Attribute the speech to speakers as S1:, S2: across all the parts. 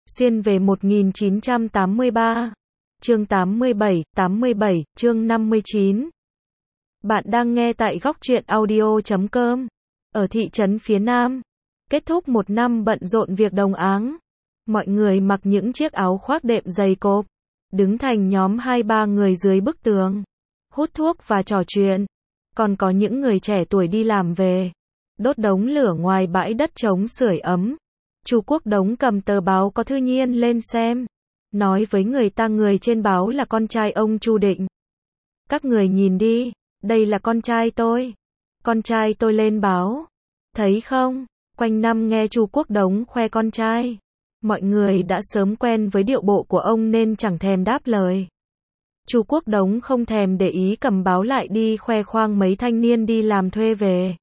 S1: Xuyên về 1983. Chương 87, chương 59. Bạn đang nghe tại góc truyện audio.com. Ở thị trấn phía Nam, kết thúc một năm bận rộn việc đồng áng. Mọi người mặc những chiếc áo khoác đệm dày cộp, đứng thành nhóm 2-3 người dưới bức tường, hút thuốc và trò chuyện. Còn có những người trẻ tuổi đi làm về, đốt đống lửa ngoài bãi đất trống sưởi ấm. Chu Quốc Đống cầm tờ báo có Thư Nhiên lên xem, nói với người ta người trên báo là con trai ông Chu Định. Các người nhìn đi, đây là con trai tôi. Con trai tôi lên báo. Thấy không? Quanh năm nghe Chu Quốc Đống khoe con trai. Mọi người đã sớm quen với điệu bộ của ông nên chẳng thèm đáp lời. Chu Quốc Đống không thèm để ý cầm báo lại đi khoe khoang mấy thanh niên đi làm thuê về.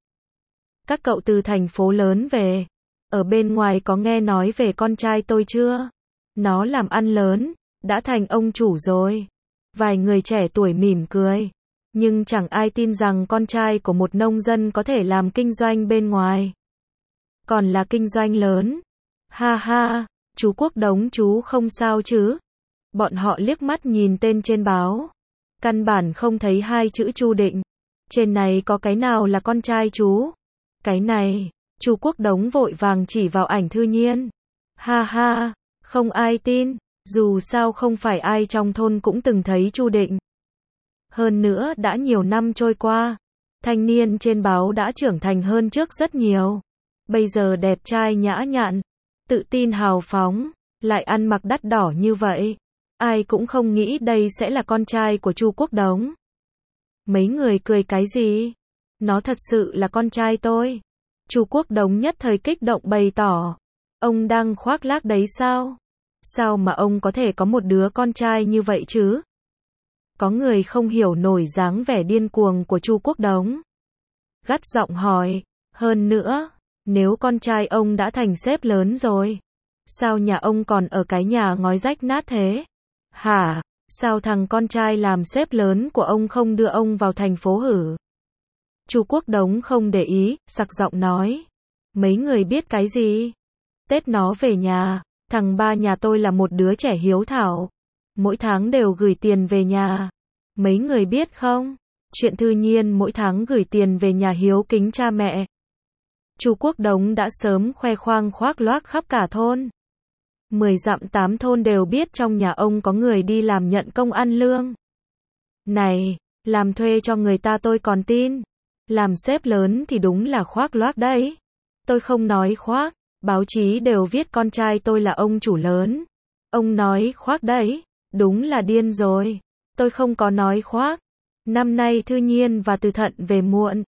S1: Các cậu từ thành phố lớn về. Ở bên ngoài có nghe nói về con trai tôi chưa? Nó làm ăn lớn, đã thành ông chủ rồi. Vài người trẻ tuổi mỉm cười. Nhưng chẳng ai tin rằng con trai của một nông dân có thể làm kinh doanh bên ngoài. Còn là kinh doanh lớn. Ha ha, chú Quốc Đống chú không sao chứ? Bọn họ liếc mắt nhìn tên trên báo. Căn bản không thấy hai chữ Chu Định. Trên này có cái nào là con trai chú? Cái này, Chu Quốc Đống vội vàng chỉ vào ảnh Thư Nhiên. Ha ha, không ai tin, dù sao không phải ai trong thôn cũng từng thấy Chu Định. Hơn nữa đã nhiều năm trôi qua, thanh niên trên báo đã trưởng thành hơn trước rất nhiều. Bây giờ đẹp trai nhã nhặn, tự tin hào phóng, lại ăn mặc đắt đỏ như vậy. Ai cũng không nghĩ đây sẽ là con trai của Chu Quốc Đống. Mấy người cười cái gì? Nó thật sự là con trai tôi. Chu Quốc Đống nhất thời kích động bày tỏ. Ông đang khoác lác đấy sao? Sao mà ông có thể có một đứa con trai như vậy chứ? Có người không hiểu nổi dáng vẻ điên cuồng của Chu Quốc Đống. Gắt giọng hỏi, hơn nữa, nếu con trai ông đã thành sếp lớn rồi, sao nhà ông còn ở cái nhà ngói rách nát thế? Hả? Sao thằng con trai làm sếp lớn của ông không đưa ông vào thành phố hử? Chu Quốc Đống không để ý, sặc giọng nói. Mấy người biết cái gì? Tết nó về nhà, thằng ba nhà tôi là một đứa trẻ hiếu thảo. Mỗi tháng đều gửi tiền về nhà. Mấy người biết không? Chuyện Thư Nhiên mỗi tháng gửi tiền về nhà hiếu kính cha mẹ. Chu Quốc Đống đã sớm khoe khoang khoác loác khắp cả thôn. 10 dặm 8 thôn đều biết trong nhà ông có người đi làm nhận công ăn lương. Này, làm thuê cho người ta tôi còn tin. Làm sếp lớn thì đúng là khoác loác đấy. Tôi không nói khoác, báo chí đều viết con trai tôi là ông chủ lớn. Ông nói khoác đấy, đúng là điên rồi. Tôi không có nói khoác. Năm nay Thư Nhiên và Từ Thận về muộn.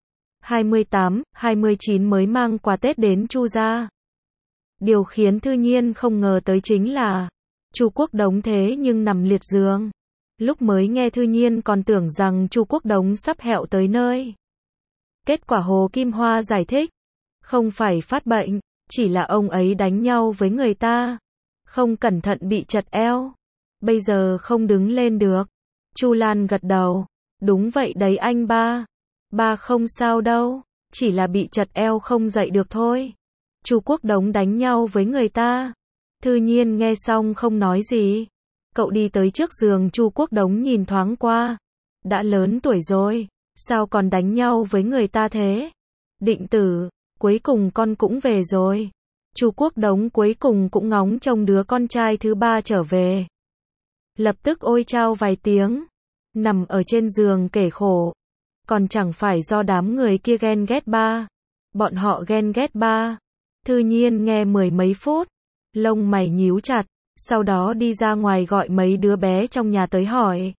S1: 28, 29 mới mang quà Tết đến Chu gia. Điều khiến Thư Nhiên không ngờ tới chính là Chu Quốc Đống thế nhưng nằm liệt giường. Lúc mới nghe Thư Nhiên còn tưởng rằng Chu Quốc Đống sắp hẹo tới nơi. Kết quả Hồ Kim Hoa giải thích, không phải phát bệnh, chỉ là ông ấy đánh nhau với người ta, không cẩn thận bị trật eo, bây giờ không đứng lên được. Chu Lan gật đầu, đúng vậy đấy anh ba, ba không sao đâu, chỉ là bị trật eo không dậy được thôi. Chu Quốc Đống đánh nhau với người ta. Thư Nhiên nghe xong không nói gì. Cậu đi tới trước giường Chu Quốc Đống nhìn thoáng qua. Đã lớn tuổi rồi, sao còn đánh nhau với người ta thế? Định Tử, cuối cùng con cũng về rồi. Chu Quốc Đống cuối cùng cũng ngóng trông đứa con trai thứ ba trở về. Lập tức ôi chao vài tiếng, nằm ở trên giường kể khổ. Còn chẳng phải do đám người kia ghen ghét ba. Bọn họ ghen ghét ba. Thư Nhiên nghe 10 mấy phút, lông mày nhíu chặt, sau đó đi ra ngoài gọi mấy đứa bé trong nhà tới hỏi.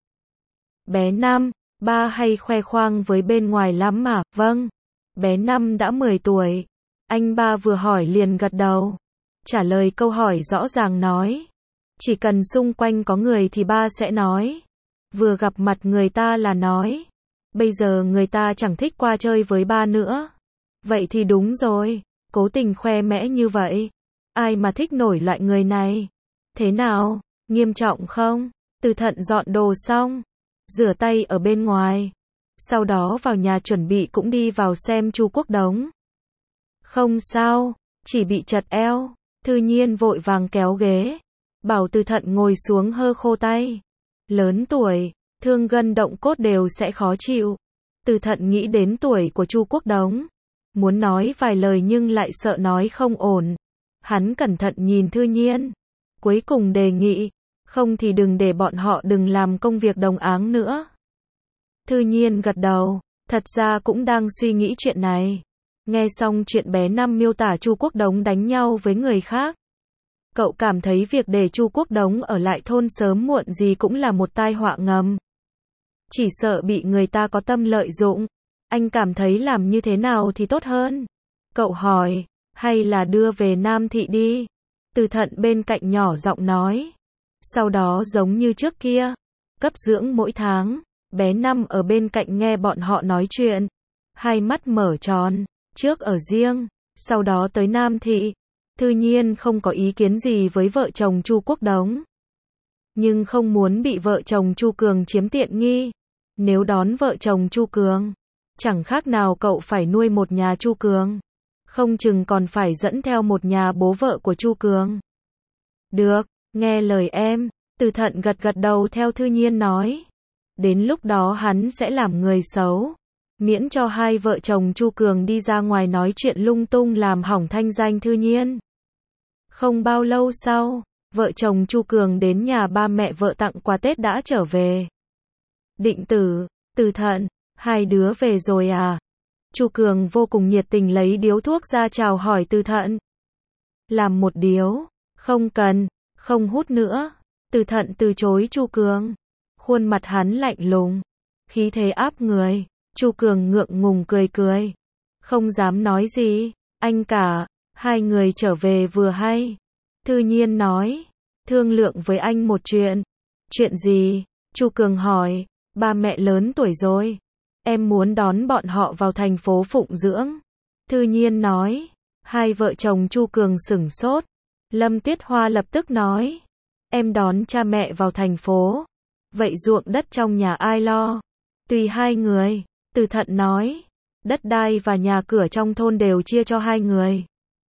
S1: Bé Năm, ba hay khoe khoang với bên ngoài lắm mà? Vâng. Bé Năm đã 10 tuổi. Anh ba vừa hỏi liền gật đầu. Trả lời câu hỏi rõ ràng nói. Chỉ cần xung quanh có người thì ba sẽ nói. Vừa gặp mặt người ta là nói. Bây giờ người ta chẳng thích qua chơi với ba nữa. Vậy thì đúng rồi. Cố tình khoe mẽ như vậy. Ai mà thích nổi loại người này? Thế nào? Nghiêm trọng không? Từ Thận dọn đồ xong, rửa tay ở bên ngoài. Sau đó vào nhà chuẩn bị cũng đi vào xem Chu Quốc Đống. Không sao, chỉ bị trật eo. Thư Nhiên vội vàng kéo ghế, bảo Từ Thận ngồi xuống hơ khô tay. Lớn tuổi, thương gân động cốt đều sẽ khó chịu. Từ Thận nghĩ đến tuổi của Chu Quốc Đống, muốn nói vài lời nhưng lại sợ nói không ổn. Hắn cẩn thận nhìn Thư Nhiên, cuối cùng đề nghị, không thì đừng để bọn họ đừng làm công việc đồng áng nữa. Thư Nhiên gật đầu, thật ra cũng đang suy nghĩ chuyện này. Nghe xong chuyện bé Năm miêu tả Chu Quốc Đống đánh nhau với người khác, cậu cảm thấy việc để Chu Quốc Đống ở lại thôn sớm muộn gì cũng là một tai họa ngầm. Chỉ sợ bị người ta có tâm lợi dụng. Anh cảm thấy làm như thế nào thì tốt hơn? Cậu hỏi, hay là đưa về Nam Thị đi? Từ Thận bên cạnh nhỏ giọng nói. Sau đó giống như trước kia, cấp dưỡng mỗi tháng, bé Năm ở bên cạnh nghe bọn họ nói chuyện. Hai mắt mở tròn, trước ở riêng, sau đó tới Nam Thị. Thư Nhiên không có ý kiến gì với vợ chồng Chu Quốc Đống, nhưng không muốn bị vợ chồng Chu Cường chiếm tiện nghi. Nếu đón vợ chồng Chu Cường, chẳng khác nào cậu phải nuôi một nhà Chu Cường, không chừng còn phải dẫn theo một nhà bố vợ của Chu Cường. Được, nghe lời em. Từ Thận gật gật đầu theo Thư Nhiên nói. Đến lúc đó hắn sẽ làm người xấu, miễn cho hai vợ chồng Chu Cường đi ra ngoài nói chuyện lung tung làm hỏng thanh danh Thư Nhiên. Không bao lâu sau, vợ chồng Chu Cường đến nhà ba mẹ vợ tặng quà Tết đã trở về. Định Tử, Từ Thận, hai đứa về rồi à? Chu Cường vô cùng nhiệt tình lấy điếu thuốc ra chào hỏi Từ Thận. Làm một điếu, không cần, không hút nữa. Từ Thận từ chối Chu Cường. Khuôn mặt hắn lạnh lùng, khí thế áp người. Chu Cường ngượng ngùng cười cười, không dám nói gì. Anh cả, hai người trở về vừa hay. Thư Nhiên nói, thương lượng với anh một chuyện. Chuyện gì? Chu Cường hỏi. Ba mẹ lớn tuổi rồi, em muốn đón bọn họ vào thành phố phụng dưỡng. Thư Nhiên nói. Hai vợ chồng Chu Cường sửng sốt. Lâm Tuyết Hoa lập tức nói, em đón cha mẹ vào thành phố, vậy ruộng đất trong nhà ai lo? Tùy hai người. Từ Thận nói, đất đai và nhà cửa trong thôn đều chia cho hai người.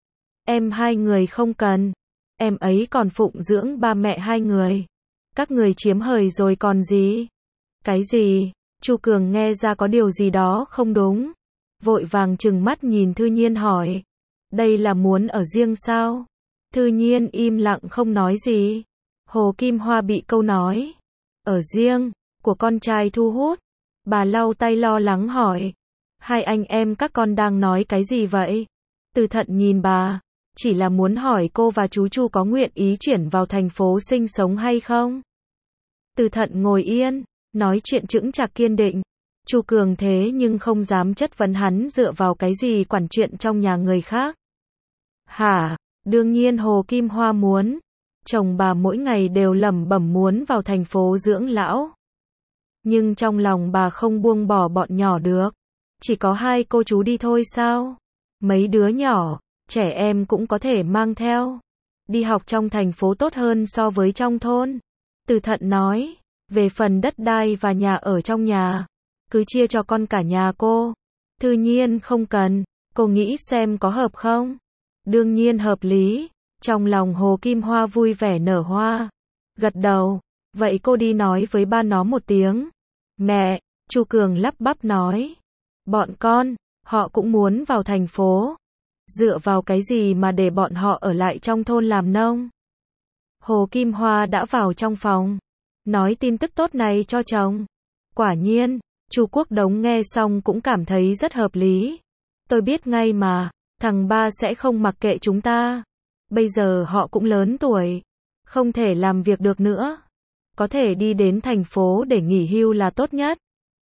S1: Em hai người không cần, em ấy còn phụng dưỡng ba mẹ hai người. Các người chiếm hời rồi còn gì? Cái gì? Chu Cường nghe ra có điều gì đó không đúng, vội vàng trừng mắt nhìn Thư Nhiên hỏi, đây là muốn ở riêng sao? Thư Nhiên im lặng không nói gì. Hồ Kim Hoa bị câu nói ở riêng của con trai thu hút. Bà lau tay lo lắng hỏi, hai anh em các con đang nói cái gì vậy? Từ Thận nhìn bà, chỉ là muốn hỏi cô và chú Chu có nguyện ý chuyển vào thành phố sinh sống hay không? Từ Thận ngồi yên, nói chuyện chững chạc kiên định. Chu Cường thế nhưng không dám chất vấn hắn dựa vào cái gì quản chuyện trong nhà người khác. Hả? Đương nhiên Hồ Kim Hoa muốn. Chồng bà mỗi ngày đều lẩm bẩm muốn vào thành phố dưỡng lão. Nhưng trong lòng bà không buông bỏ bọn nhỏ được. Chỉ có hai cô chú đi thôi sao? Mấy đứa nhỏ, trẻ em cũng có thể mang theo. Đi học trong thành phố tốt hơn so với trong thôn. Từ Thận nói, về phần đất đai và nhà ở trong nhà, cứ chia cho con cả nhà cô. Thư Nhiên không cần, cô nghĩ xem có hợp không? Đương nhiên hợp lý. Trong lòng Hồ Kim Hoa vui vẻ nở hoa. Gật đầu, vậy cô đi nói với ba nó một tiếng. Mẹ, Chu Cường lắp bắp nói. Bọn con, họ cũng muốn vào thành phố. Dựa vào cái gì mà để bọn họ ở lại trong thôn làm nông? Hồ Kim Hoa đã vào trong phòng, nói tin tức tốt này cho chồng. Quả nhiên, Chu Quốc Đống nghe xong cũng cảm thấy rất hợp lý. Tôi biết ngay mà, thằng ba sẽ không mặc kệ chúng ta. Bây giờ họ cũng lớn tuổi, không thể làm việc được nữa. Có thể đi đến thành phố để nghỉ hưu là tốt nhất.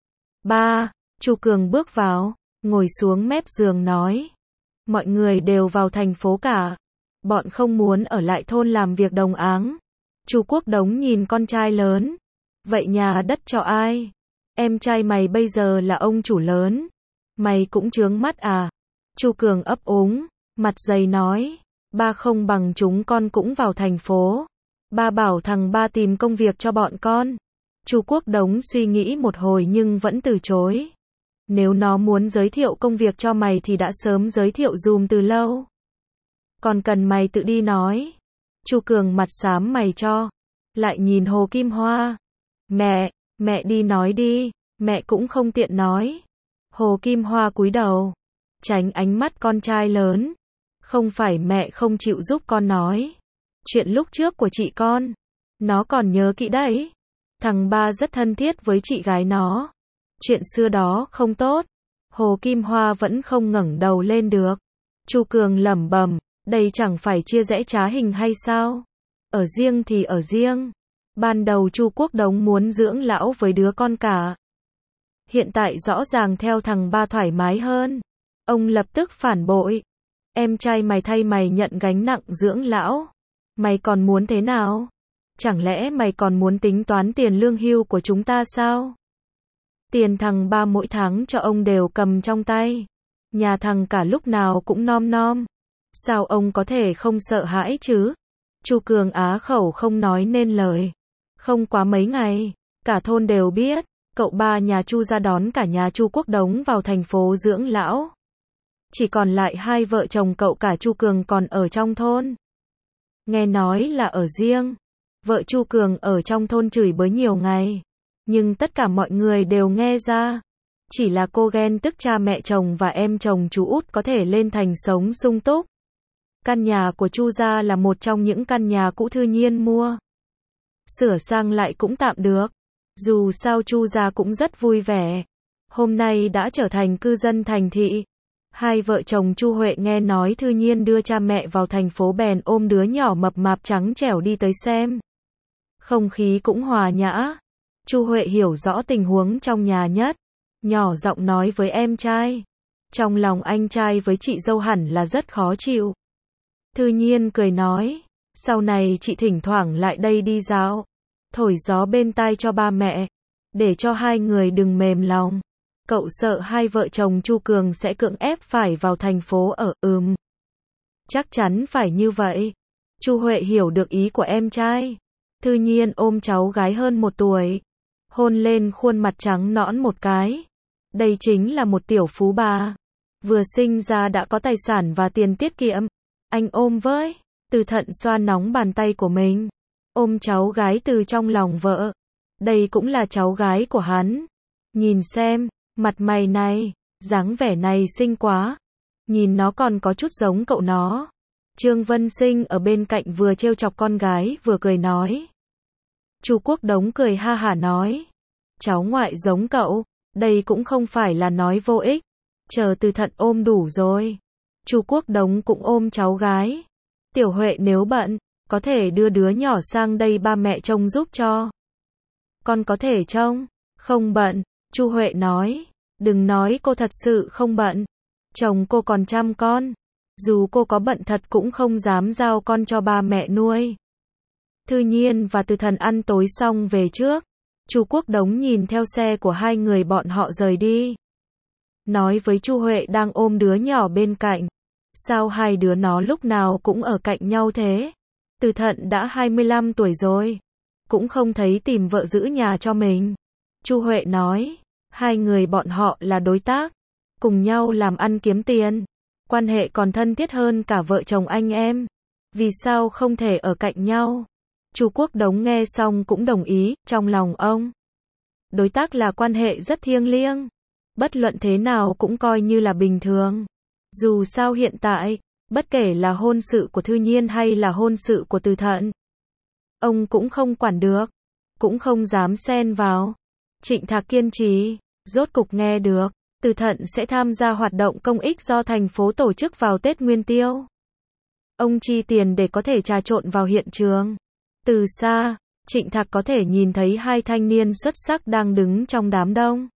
S1: Ba, Chu Cường bước vào, ngồi xuống mép giường nói. Mọi người đều vào thành phố cả. Bọn không muốn ở lại thôn làm việc đồng áng. Chu Quốc Đống nhìn con trai lớn. Vậy nhà đất cho ai? Em trai mày bây giờ là ông chủ lớn. Mày cũng chướng mắt à? Chu Cường ấp úng, mặt dày nói. Ba không bằng chúng con cũng vào thành phố. Ba bảo thằng ba tìm công việc cho bọn con. Chu Quốc Đống suy nghĩ một hồi nhưng vẫn từ chối. Nếu nó muốn giới thiệu công việc cho mày thì đã sớm giới thiệu dùm từ lâu. Còn cần mày tự đi nói. Chu Cường mặt xám mày cho. Lại nhìn Hồ Kim Hoa. Mẹ đi nói đi, mẹ cũng không tiện nói. Hồ Kim Hoa cúi đầu, tránh ánh mắt con trai lớn. Không phải mẹ không chịu giúp con nói. Chuyện lúc trước của chị con, nó còn nhớ kỹ đấy. Thằng ba rất thân thiết với chị gái nó. Chuyện xưa đó không tốt. Hồ Kim Hoa vẫn không ngẩng đầu lên được. Chu Cường lẩm bẩm, đây chẳng phải chia rẽ trá hình hay sao? Ở riêng thì ở riêng. Ban đầu Chu Quốc Đống muốn dưỡng lão với đứa con cả. Hiện tại rõ ràng theo thằng ba thoải mái hơn. Ông lập tức phản bội. Em trai mày thay mày nhận gánh nặng dưỡng lão. Mày còn muốn thế nào? Chẳng lẽ mày còn muốn tính toán tiền lương hưu của chúng ta sao? Tiền thằng ba mỗi tháng cho ông đều cầm trong tay. Nhà thằng cả lúc nào cũng nom nom. Sao ông có thể không sợ hãi chứ? Chu Cường á khẩu không nói nên lời. Không quá mấy ngày, cả thôn đều biết, cậu ba nhà Chu ra đón cả nhà Chu Quốc Đống vào thành phố dưỡng lão. Chỉ còn lại hai vợ chồng cậu cả Chu Cường còn ở trong thôn. Nghe nói là ở riêng. Vợ Chu Cường ở trong thôn chửi bới nhiều ngày. Nhưng tất cả mọi người đều nghe ra. Chỉ là cô ghen tức cha mẹ chồng và em chồng chú út có thể lên thành sống sung túc. Căn nhà của Chu gia là một trong những căn nhà cũ Thư Nhiên mua. Sửa sang lại cũng tạm được. Dù sao Chu gia cũng rất vui vẻ. Hôm nay đã trở thành cư dân thành thị. Hai vợ chồng Chu Huệ nghe nói Thư Nhiên đưa cha mẹ vào thành phố bèn ôm đứa nhỏ mập mạp trắng trẻo đi tới xem. Không khí cũng hòa nhã. Chu Huệ hiểu rõ tình huống trong nhà nhất. Nhỏ giọng nói với em trai. Trong lòng anh trai với chị dâu hẳn là rất khó chịu. Thư Nhiên cười nói. Sau này chị thỉnh thoảng lại đây đi dạo. Thổi gió bên tai cho ba mẹ. Để cho hai người đừng mềm lòng. Cậu sợ hai vợ chồng Chu Cường sẽ cưỡng ép phải vào thành phố ở. Chắc chắn phải như vậy. Chu Huệ hiểu được ý của em trai. Thư Nhiên ôm cháu gái hơn 1 tuổi. Hôn lên khuôn mặt trắng nõn một cái. Đây chính là một tiểu phú bà. Vừa sinh ra đã có tài sản và tiền tiết kiệm. Anh ôm với. Từ Thận xoa nóng bàn tay của mình. Ôm cháu gái từ trong lòng vợ. Đây cũng là cháu gái của hắn. Nhìn xem, mặt mày này, dáng vẻ này xinh quá. Nhìn nó còn có chút giống cậu nó. Trương Vân Sinh ở bên cạnh vừa trêu chọc con gái vừa cười nói. Chu Quốc Đống cười ha hả nói. Cháu ngoại giống cậu, đây cũng không phải là nói vô ích. Chờ Từ Thận ôm đủ rồi. Chu Quốc Đống cũng ôm cháu gái. Tiểu Huệ nếu bận, có thể đưa đứa nhỏ sang đây ba mẹ trông giúp cho. Con có thể trông. Không bận, Chu Huệ nói. Đừng nói cô thật sự không bận. Chồng cô còn chăm con. Dù cô có bận thật cũng không dám giao con cho ba mẹ nuôi. Thư Nhiên và Từ Thần ăn tối xong về trước. Chu Quốc Đống nhìn theo xe của hai người bọn họ rời đi. Nói với Chu Huệ đang ôm đứa nhỏ bên cạnh. Sao hai đứa nó lúc nào cũng ở cạnh nhau thế? Từ Thận đã 25 tuổi rồi. Cũng không thấy tìm vợ giữ nhà cho mình. Chu Huệ nói. Hai người bọn họ là đối tác. Cùng nhau làm ăn kiếm tiền. Quan hệ còn thân thiết hơn cả vợ chồng anh em. Vì sao không thể ở cạnh nhau? Chu Quốc Đống nghe xong cũng đồng ý, trong lòng ông. Đối tác là quan hệ rất thiêng liêng. Bất luận thế nào cũng coi như là bình thường. Dù sao hiện tại, bất kể là hôn sự của Thư Nhiên hay là hôn sự của Từ Thận, ông cũng không quản được, cũng không dám xen vào. Trịnh Thạc kiên trì, rốt cục nghe được, Từ Thận sẽ tham gia hoạt động công ích do thành phố tổ chức vào Tết Nguyên Tiêu. Ông chi tiền để có thể trà trộn vào hiện trường. Từ xa, Trịnh Thạc có thể nhìn thấy hai thanh niên xuất sắc đang đứng trong đám đông.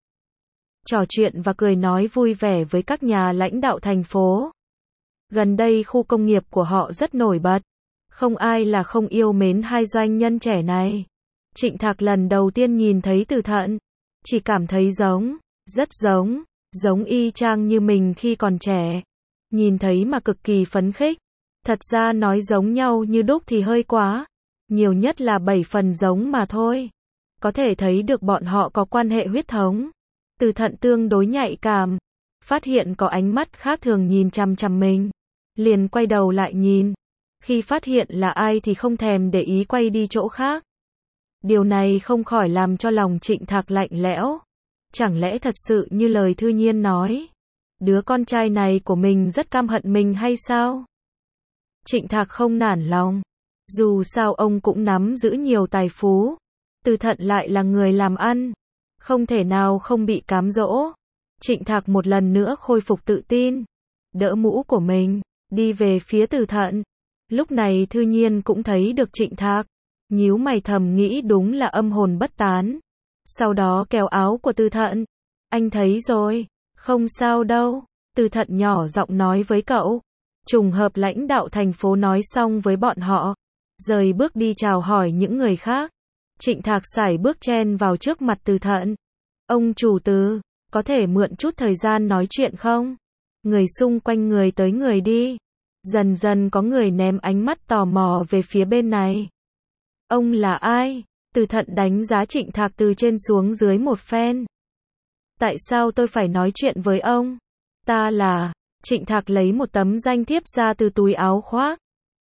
S1: Trò chuyện và cười nói vui vẻ với các nhà lãnh đạo thành phố. Gần đây khu công nghiệp của họ rất nổi bật. Không ai là không yêu mến hai doanh nhân trẻ này. Trịnh Thạc lần đầu tiên nhìn thấy Từ Thận. Chỉ cảm thấy giống, rất giống y chang như mình khi còn trẻ. Nhìn thấy mà cực kỳ phấn khích. Thật ra nói giống nhau như đúc thì hơi quá. Nhiều nhất là 7 phần giống mà thôi. Có thể thấy được bọn họ có quan hệ huyết thống. Từ Thận tương đối nhạy cảm. Phát hiện có ánh mắt khác thường nhìn chằm chằm mình. liền quay đầu lại nhìn. Khi phát hiện là ai thì không thèm để ý quay đi chỗ khác. Điều này không khỏi làm cho lòng Trịnh Thạc lạnh lẽo. Chẳng lẽ thật sự như lời Thư Nhiên nói, đứa con trai này của mình rất căm hận mình hay sao? Trịnh Thạc không nản lòng. Dù sao ông cũng nắm giữ nhiều tài phú. Từ Thận lại là người làm ăn, không thể nào không bị cám dỗ. Trịnh Thạc một lần nữa khôi phục tự tin, đỡ mũ của mình, đi về phía Từ Thận. Lúc này Thư Nhiên cũng thấy được Trịnh Thạc, nhíu mày thầm nghĩ đúng là âm hồn bất tán. Sau đó kéo áo của Từ Thận. Anh thấy rồi, không sao đâu. Từ Thận nhỏ giọng nói với cậu. Trùng hợp lãnh đạo thành phố nói xong với bọn họ, rời bước đi chào hỏi những người khác. Trịnh Thạc sải bước chen vào trước mặt Từ Thận. Ông chủ Từ, có thể mượn chút thời gian nói chuyện không? Người xung quanh người tới người đi. Dần dần có người ném ánh mắt tò mò về phía bên này. Ông là ai? Từ Thận đánh giá Trịnh Thạc từ trên xuống dưới một phen. Tại sao tôi phải nói chuyện với ông? Ta là... Trịnh Thạc lấy một tấm danh thiếp ra từ túi áo khoác,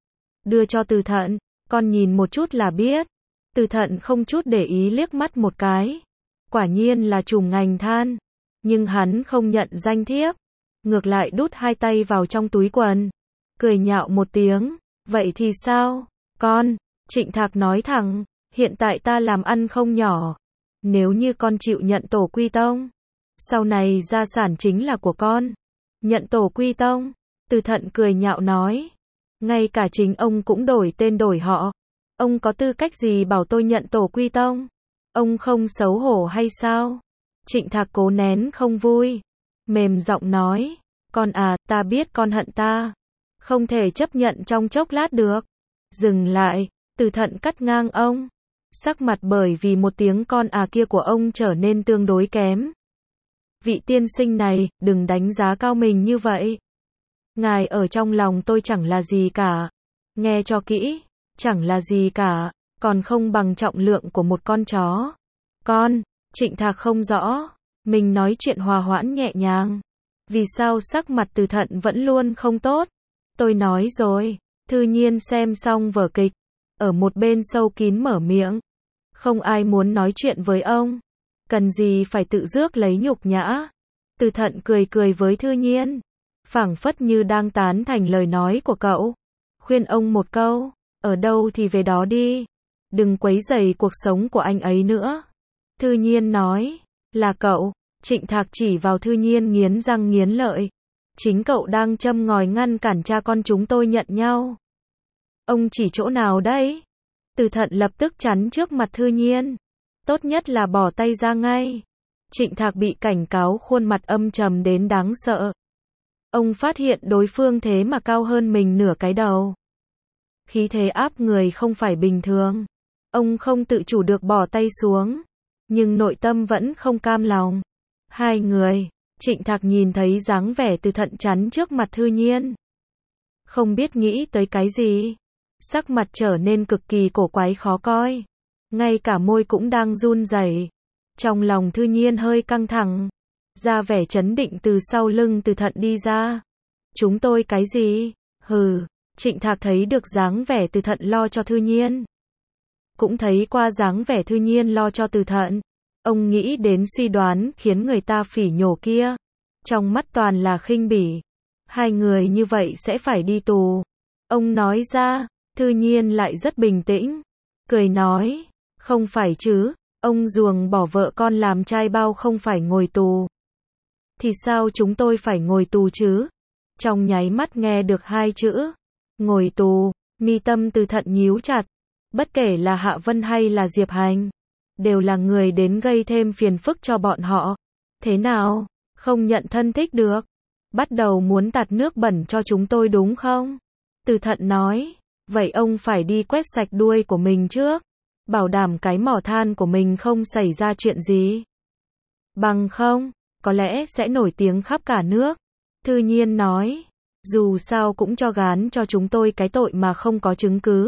S1: đưa cho Từ Thận. Con nhìn một chút là biết. Từ Thận không chút để ý liếc mắt một cái. Quả nhiên là trùm ngành than. Nhưng hắn không nhận danh thiếp, ngược lại đút hai tay vào trong túi quần, cười nhạo một tiếng. Vậy thì sao, con? Trịnh Thạc nói thẳng, hiện tại ta làm ăn không nhỏ. Nếu như con chịu nhận tổ quy tông, sau này gia sản chính là của con. Nhận tổ quy tông? Từ Thận cười nhạo nói. Ngay cả chính ông cũng đổi tên đổi họ. Ông có tư cách gì bảo tôi nhận tổ quy tông? Ông không xấu hổ hay sao? Trịnh Thạc cố nén không vui, mềm giọng nói. Con à, ta biết con hận ta, không thể chấp nhận trong chốc lát được. Dừng lại, Từ Thận cắt ngang ông. Sắc mặt bởi vì một tiếng con à kia của ông trở nên tương đối kém. Vị tiên sinh này, đừng đánh giá cao mình như vậy. Ngài ở trong lòng tôi chẳng là gì cả. Nghe cho kỹ, chẳng là gì cả, còn không bằng trọng lượng của một con chó. Con, Trịnh Thạc không rõ, mình nói chuyện hòa hoãn nhẹ nhàng. Vì sao sắc mặt Từ Thận vẫn luôn không tốt? Tôi nói rồi. Thư Nhiên xem xong vở kịch, ở một bên sâu kín mở miệng. Không ai muốn nói chuyện với ông. Cần gì phải tự rước lấy nhục nhã. Từ Thận cười cười với Thư Nhiên, phảng phất như đang tán thành lời nói của cậu. Khuyên ông một câu, ở đâu thì về đó đi. Đừng quấy rầy cuộc sống của anh ấy nữa. Thư Nhiên nói, là cậu. Trịnh Thạc chỉ vào Thư Nhiên nghiến răng nghiến lợi. Chính cậu đang châm ngòi ngăn cản cha con chúng tôi nhận nhau. Ông chỉ chỗ nào đấy? Từ Thận lập tức chắn trước mặt Thư Nhiên. Tốt nhất là bỏ tay ra ngay. Trịnh Thạc bị cảnh cáo khuôn mặt âm trầm đến đáng sợ. Ông phát hiện đối phương thế mà cao hơn mình nửa cái đầu. Khí thế áp người không phải bình thường. Ông không tự chủ được bỏ tay xuống, nhưng nội tâm vẫn không cam lòng. Hai người, Trịnh Thạc nhìn thấy dáng vẻ Từ Thận chắn trước mặt Thư Nhiên, không biết nghĩ tới cái gì, sắc mặt trở nên cực kỳ cổ quái khó coi, ngay cả môi cũng đang run rẩy. Trong lòng Thư Nhiên hơi căng thẳng, ra vẻ trấn định từ sau lưng Từ Thận đi ra. Chúng tôi cái gì? Hừ. Trịnh Thạc thấy được dáng vẻ Từ Thận lo cho Thư Nhiên, cũng thấy qua dáng vẻ Thư Nhiên lo cho Từ Thận. Ông nghĩ đến suy đoán khiến người ta phỉ nhổ kia, trong mắt toàn là khinh bỉ. Hai người như vậy sẽ phải đi tù. Ông nói ra. Thư Nhiên lại rất bình tĩnh, cười nói, không phải chứ, ông ruồng bỏ vợ con làm trai bao không phải ngồi tù. Thì sao chúng tôi phải ngồi tù chứ? Trong nháy mắt nghe được hai chữ ngồi tù, mi tâm Từ Thận nhíu chặt. Bất kể là Hạ Vân hay là Diệp Hành, đều là người đến gây thêm phiền phức cho bọn họ. Thế nào, không nhận thân thích được, bắt đầu muốn tạt nước bẩn cho chúng tôi đúng không? Từ Thận nói, vậy ông phải đi quét sạch đuôi của mình trước, bảo đảm cái mỏ than của mình không xảy ra chuyện gì. Bằng không, có lẽ sẽ nổi tiếng khắp cả nước. Thư Nhiên nói, dù sao cũng cho gán cho chúng tôi cái tội mà không có chứng cứ.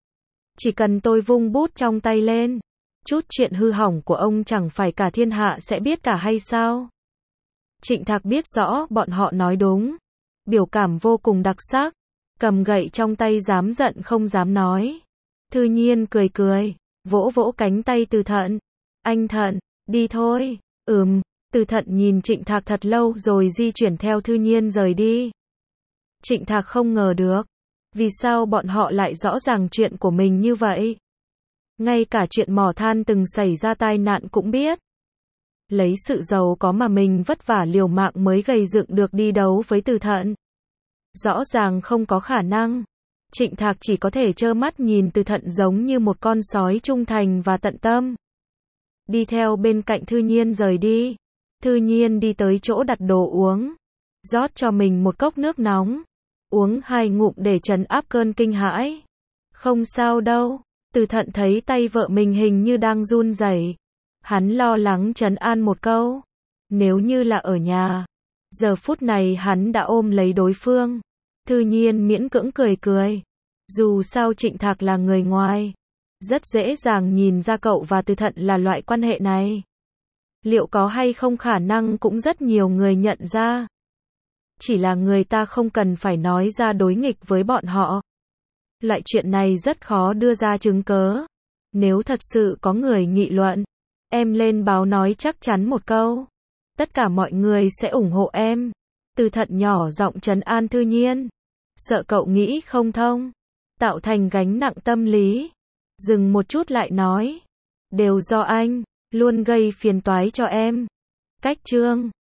S1: Chỉ cần tôi vung bút trong tay lên, chút chuyện hư hỏng của ông chẳng phải cả thiên hạ sẽ biết cả hay sao? Trịnh Thạc biết rõ bọn họ nói đúng, biểu cảm vô cùng đặc sắc. cầm gậy trong tay dám giận không dám nói. Thư Nhiên cười cười, vỗ vỗ cánh tay Từ Thận. Anh Thận, đi thôi. Từ Thận nhìn Trịnh Thạc thật lâu rồi di chuyển theo Thư Nhiên rời đi. Trịnh Thạc không ngờ được, vì sao bọn họ lại rõ ràng chuyện của mình như vậy. Ngay cả chuyện mỏ than từng xảy ra tai nạn cũng biết. Lấy sự giàu có mà mình vất vả liều mạng mới gầy dựng được đi đấu với Từ Thận. Rõ ràng không có khả năng. Trịnh Thạc chỉ có thể trơ mắt nhìn Từ Thận giống như một con sói trung thành và tận tâm. Đi theo bên cạnh Thư Nhiên rời đi. Thư Nhiên đi tới chỗ đặt đồ uống. Rót cho mình một cốc nước nóng. Uống 2 ngụm để trấn áp cơn kinh hãi. Không sao đâu. Từ Thận thấy tay vợ mình hình như đang run rẩy. Hắn lo lắng trấn an một câu. Nếu như là ở nhà, giờ phút này hắn đã ôm lấy đối phương. Thư Nhiên miễn cưỡng cười cười. Dù sao Trịnh Thạc là người ngoài, rất dễ dàng nhìn ra cậu và Từ Thận là loại quan hệ này. Liệu có hay không khả năng cũng rất nhiều người nhận ra. Chỉ là người ta không cần phải nói ra đối nghịch với bọn họ. Loại chuyện này rất khó đưa ra chứng cớ. Nếu thật sự có người nghị luận, em lên báo nói chắc chắn một câu. Tất cả mọi người sẽ ủng hộ em. Từ Thận nhỏ giọng trấn an Thư Nhiên. Sợ cậu nghĩ không thông, tạo thành gánh nặng tâm lý. Dừng một chút lại nói. Đều do anh, luôn gây phiền toái cho em. Cách chương